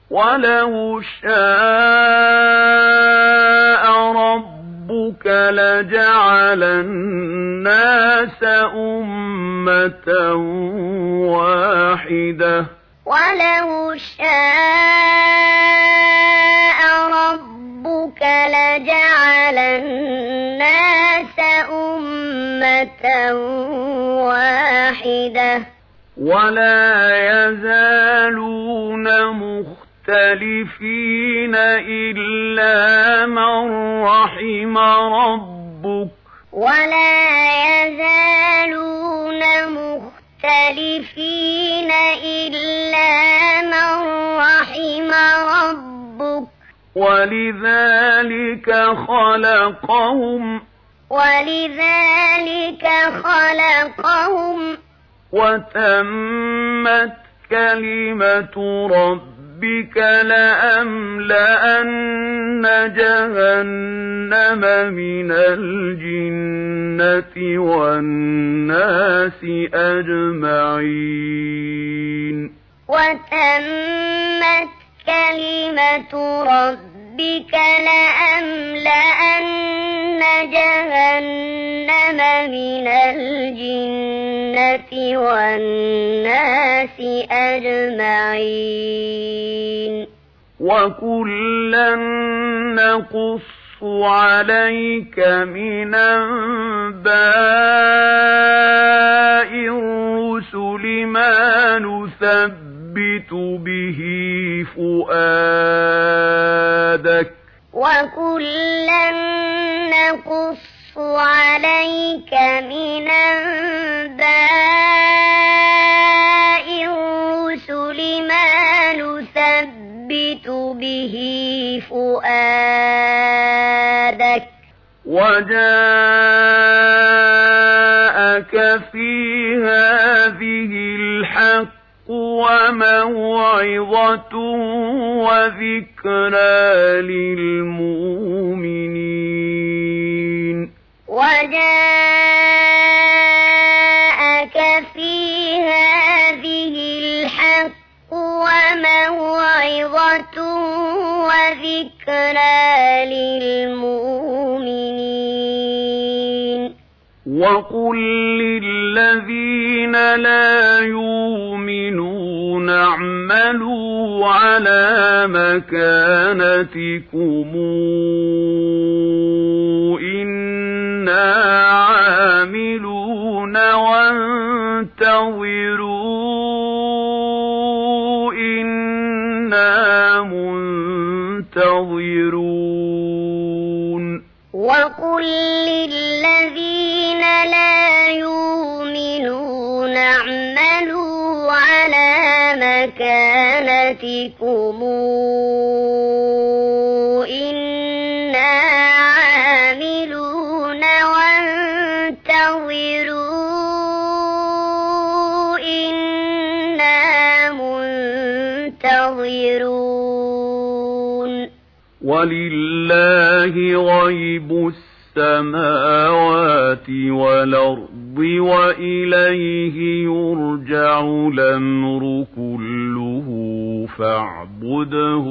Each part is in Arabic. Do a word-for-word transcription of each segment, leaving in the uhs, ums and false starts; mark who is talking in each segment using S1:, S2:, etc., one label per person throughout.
S1: ولو شاء ربك لجعل الناس أمة واحدة
S2: ولو شاء ربك لجعل الناس أمة واحدة
S1: ولا يزالون مختلفين إلا من رحم ربك
S2: ولا يزالون مختلفين إلا من رحم ربك
S1: ولذلك خلقهم
S2: ولذلك خلقهم
S1: وتمت كلمة ربك لأملأن جهنم من الجنة والناس أجمعين
S2: وتمت كلمة ربك لأملأن جهنم من الجنة والناس أجمعين
S1: وكلا نقص عليك من أنباء الرسل ما نثبت به فؤادك
S2: وكلا نقص عليك من أنباء الرسل ما نثبت به فؤادك
S1: وجاءك في هذه الحق وموعظة وذكرى للمؤمنين
S2: وجاءك في هذه الحق وموعظة وذكرى للمؤمنين
S1: وقل للذين لا يؤمنون اعملوا على مكانتكم إنا عاملون وانتظروا إنا منتظرون
S2: وقل للذين لا يؤمنون اعملوا على مكانتكم إنا عاملون وانتظروا إنا منتظرون
S1: ولله غيب السماوات والأرض وإليه يرجع الأمر كله فاعبده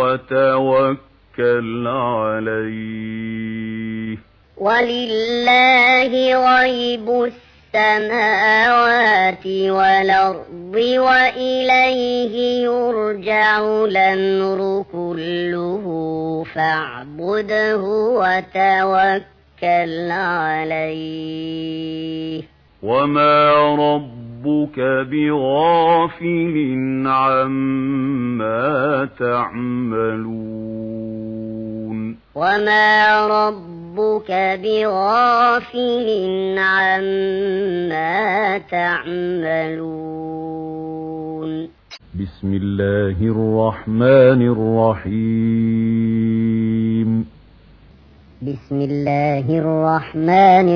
S1: وتوكل عليه
S2: ولله غيب السماوات والأرض وإليه يرجع الأمر كله فاعبده وتوكل عليه
S1: وما ربك بغافل عما تعملون
S2: وما ربك بغافل عما تعملون
S1: بسم الله الرحمن الرحيم
S2: بسم الله الرحمن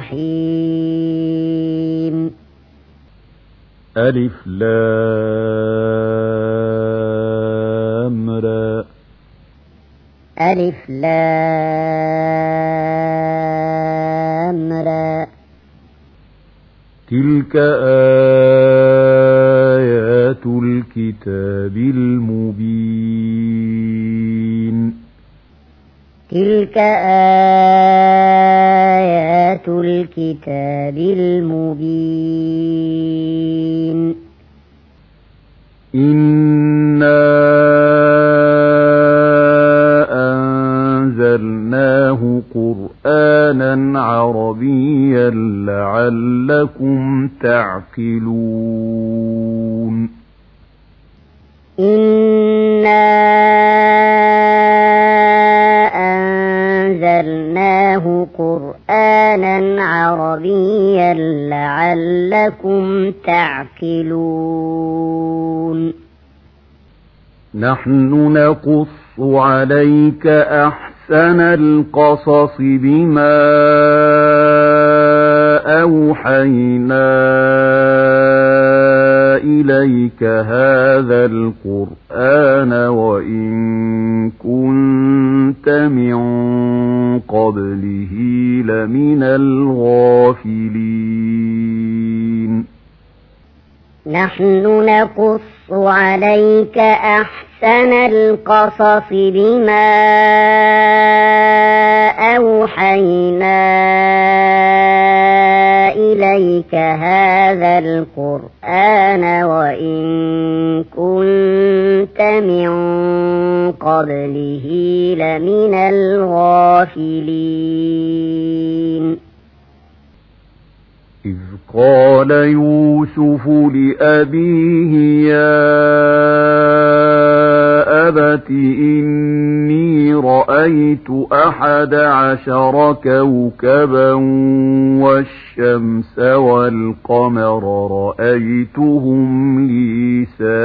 S2: الرحيم
S1: ألف لام را
S2: ألف لام را
S1: تلك آيات الكتاب المبين
S2: تلك آيات الكتاب المبين
S1: إنا أنزلناه قرآنا عربيا لعلكم تعقلون
S2: إنا أنزلناه قرآنا عربيا لعلكم تعقلون
S1: نحن نقص عليك أحسن القصص بما أوحينا إليك هذا القرآن وإن كنت من قبله لمن الغافلين
S2: نحن نقص عليك أحسن القصص بما أوحينا إليك هذا القرآن وإن كنت من قبله لمن الغافلين
S1: إذ قال يوسف لأبيه يا أبت إني رأيت أحد عشر كوكبا والشمس والقمر رأيتهم لي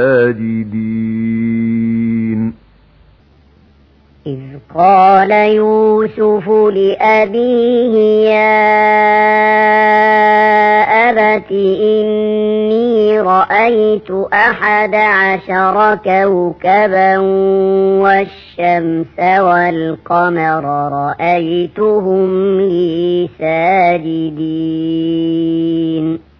S1: ساجدين
S2: إذ قال يوسف لأبيه يا أبت إني رأيت أحد عشر كوكبا والشمس والقمر رأيتهم لي ساجدين